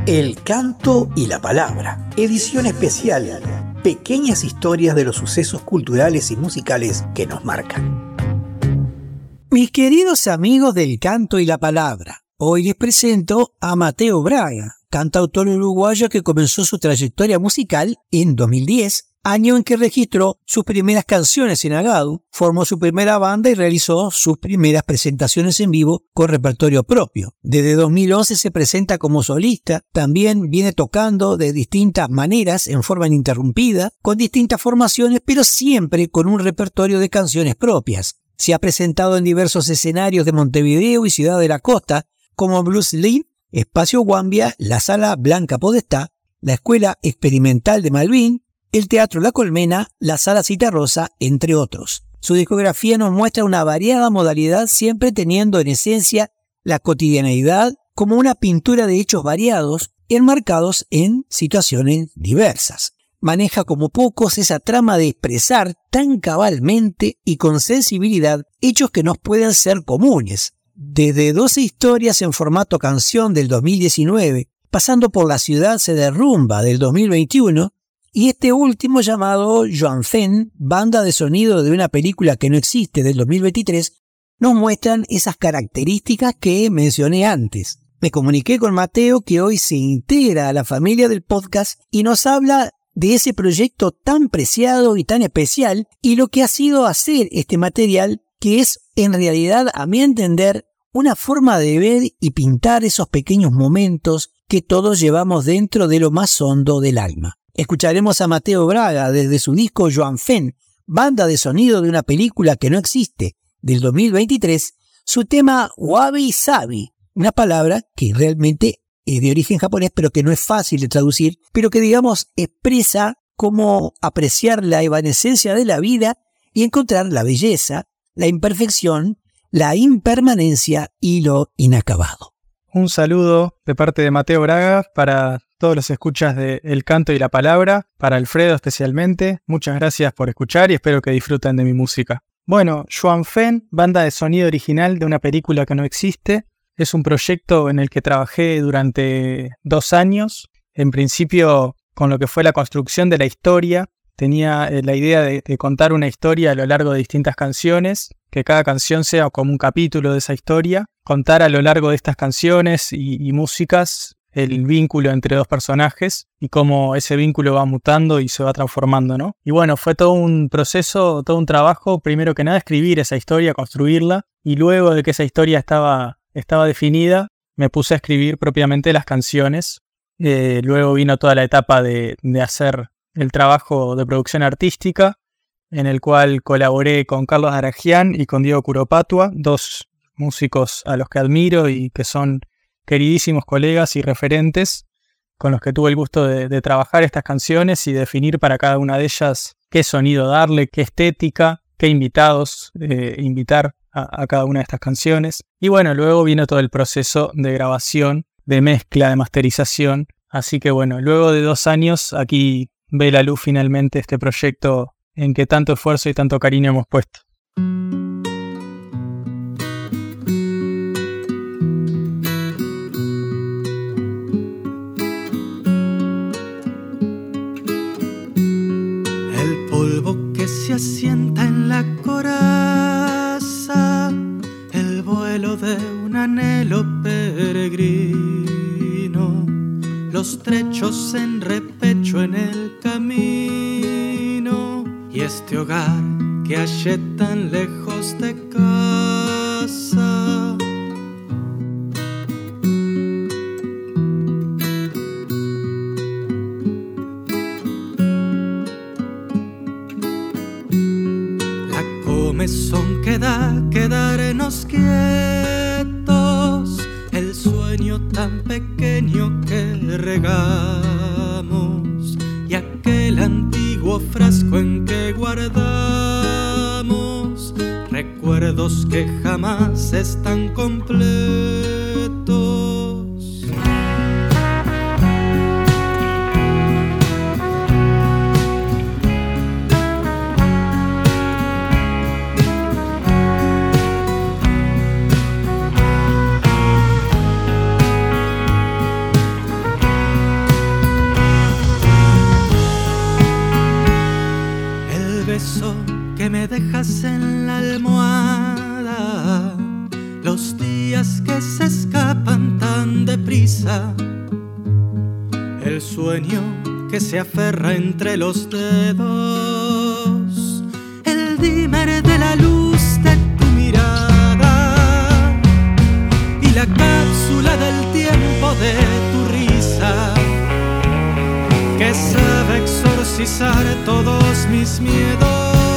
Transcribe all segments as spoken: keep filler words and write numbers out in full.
El canto y la palabra, edición especial, pequeñas historias de los sucesos culturales y musicales que nos marcan. Mis queridos amigos del canto y la palabra, hoy les presento a Mateo Braga, cantautor uruguayo que comenzó su trayectoria musical en dos mil diez, año en que registró sus primeras canciones en Agadu, formó su primera banda y realizó sus primeras presentaciones en vivo con repertorio propio. Desde dos mil once se presenta como solista, también viene tocando de distintas maneras en forma ininterrumpida, con distintas formaciones, pero siempre con un repertorio de canciones propias. Se ha presentado en diversos escenarios de Montevideo y Ciudad de la Costa, como Blues Live, Espacio Guambia, la Sala Blanca Podestá, la Escuela Experimental de Malvin, el Teatro La Colmena, la Sala Citarrosa, entre otros. Su discografía nos muestra una variada modalidad, siempre teniendo en esencia la cotidianeidad como una pintura de hechos variados, enmarcados en situaciones diversas. Maneja como pocos esa trama de expresar tan cabalmente y con sensibilidad hechos que nos pueden ser comunes. Desde doce historias en formato canción del dos mil diecinueve, pasando por La Ciudad se derrumba del dos mil veintiuno, y este último llamado Joan Fen, banda de sonido de una película que no existe del dos mil veintitrés, nos muestran esas características que mencioné antes. Me comuniqué con Mateo, que hoy se integra a la familia del podcast y nos habla de ese proyecto tan preciado y tan especial y lo que ha sido hacer este material, que es en realidad, a mi entender, una forma de ver y pintar esos pequeños momentos que todos llevamos dentro de lo más hondo del alma. Escucharemos a Mateo Braga desde su disco Joan Fen, banda de sonido de una película que no existe, del dos mil veintitrés, su tema Wabi Sabi, una palabra que realmente es de origen japonés, pero que no es fácil de traducir, pero que digamos expresa cómo apreciar la evanescencia de la vida y encontrar la belleza, la imperfección, la impermanencia y lo inacabado. Un saludo de parte de Mateo Braga para todos los escuchas de El Canto y la Palabra, para Alfredo especialmente. Muchas gracias por escuchar y espero que disfruten de mi música. Bueno, Joan Fen, banda de sonido original de una película que no existe, es un proyecto en el que trabajé durante dos años. En principio, con lo que fue la construcción de la historia, tenía la idea de, de contar una historia a lo largo de distintas canciones, que cada canción sea como un capítulo de esa historia, contar a lo largo de estas canciones y, y músicas el vínculo entre dos personajes y cómo ese vínculo va mutando y se va transformando, ¿no? Y bueno, fue todo un proceso, todo un trabajo, primero que nada escribir esa historia, construirla, y luego de que esa historia estaba, estaba definida, me puse a escribir propiamente las canciones. Eh, luego vino toda la etapa de, de hacer el trabajo de producción artística, en el cual colaboré con Carlos Aragian y con Diego Curopatua, dos músicos a los que admiro y que son queridísimos colegas y referentes, con los que tuve el gusto de, de trabajar estas canciones y definir para cada una de ellas qué sonido darle, qué estética, qué invitados eh, invitar a, a cada una de estas canciones. Y bueno, luego vino todo el proceso de grabación, de mezcla, de masterización. Así que bueno, luego de dos años aquí ve la luz finalmente este proyecto en que tanto esfuerzo y tanto cariño hemos puesto. El polvo que se asienta en la coraza, el vuelo de un anhelo peregrino, los trechos en repecho en el camino, y este hogar que hallé tan lejos de casa. La comezón que da quedarnos quietos, el sueño tan pequeño que regamos, y aquel antiguo frasco en que guardamos recuerdos que jamás están completos. risa, el sueño que se aferra entre los dedos, el dímer de la luz de tu mirada y la cápsula del tiempo de tu risa, que sabe exorcizar todos mis miedos.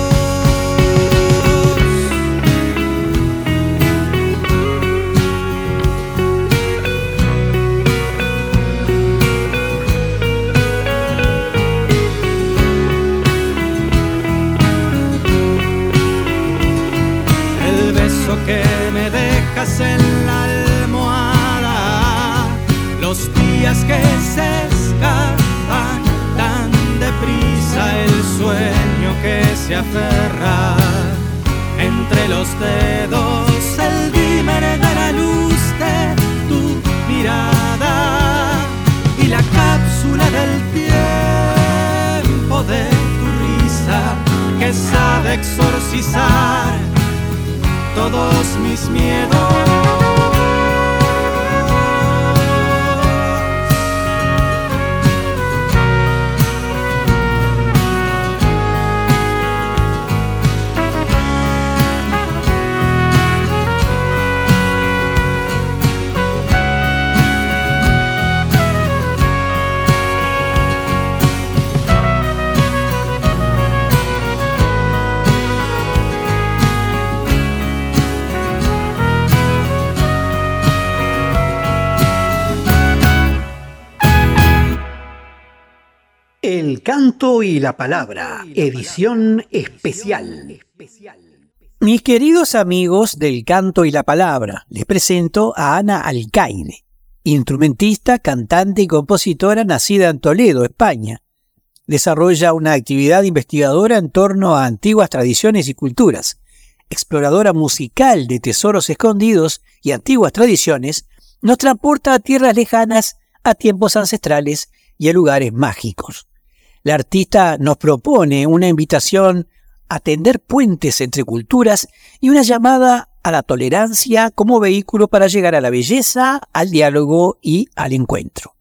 Que me dejas en la almohada, los días que se escapan tan deprisa, el sueño que se aferra entre los dedos, el dímer de la luz de tu mirada y la cápsula del tiempo de tu risa, que sabe exorcizar todos mis miedos. El canto y la palabra, edición especial. Mis queridos amigos del canto y la palabra, les presento a Ana Alcaide, instrumentista, cantante y compositora nacida en Toledo, España. Desarrolla una actividad investigadora en torno a antiguas tradiciones y culturas, exploradora musical de tesoros escondidos y antiguas tradiciones, nos transporta a tierras lejanas, a tiempos ancestrales y a lugares mágicos. La artista nos propone una invitación a tender puentes entre culturas y una llamada a la tolerancia como vehículo para llegar a la belleza, al diálogo y al encuentro.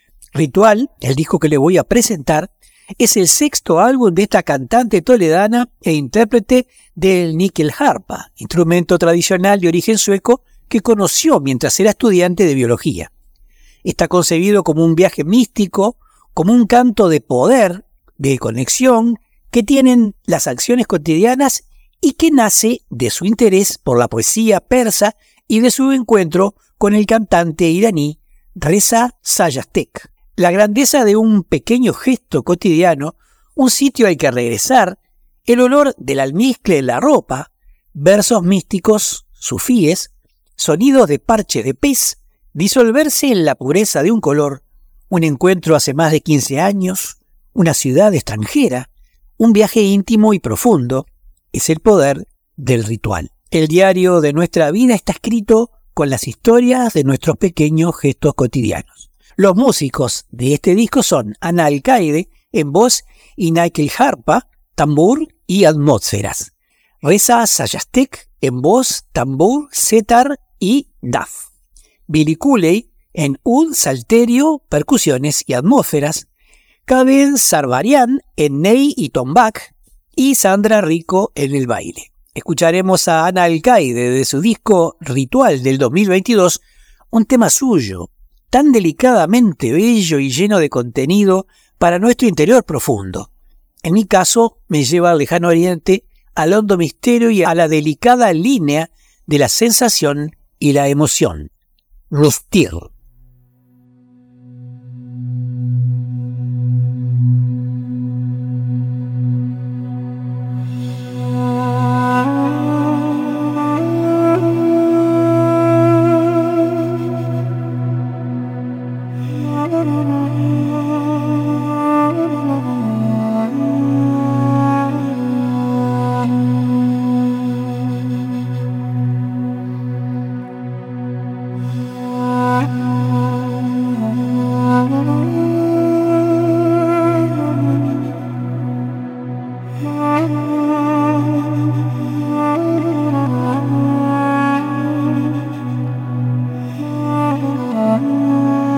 Ritual, el disco que le voy a presentar, es el sexto álbum de esta cantante toledana e intérprete del nyckelharpa, instrumento tradicional de origen sueco que conoció mientras era estudiante de biología. Está concebido como un viaje místico, como un canto de poder, de conexión, que tienen las acciones cotidianas y que nace de su interés por la poesía persa y de su encuentro con el cantante iraní Reza Sayastek. La grandeza de un pequeño gesto cotidiano, un sitio al que regresar, el olor del almizcle en la ropa, versos místicos, sufíes, sonidos de parche de pez, disolverse en la pureza de un color, un encuentro hace más de quince años, una ciudad extranjera, un viaje íntimo y profundo, es el poder del ritual. El diario de nuestra vida está escrito con las historias de nuestros pequeños gestos cotidianos. Los músicos de este disco son Ana Alcaide en voz y nyckelharpa, tambor y atmósferas. Reza Sayastek en voz, tambor, setar y daf. Billy Cooley en ud, salterio, percusiones y atmósferas, Kaden Sarvarian en ney y tombak y Sandra Rico en el baile. Escucharemos a Ana Alcaide de su disco Ritual del dos mil veintidós, un tema suyo, tan delicadamente bello y lleno de contenido para nuestro interior profundo. En mi caso, me lleva al lejano oriente, al hondo misterio y a la delicada línea de la sensación y la emoción. Rustir. Oh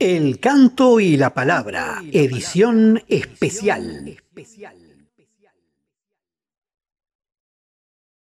El canto y la palabra, edición especial.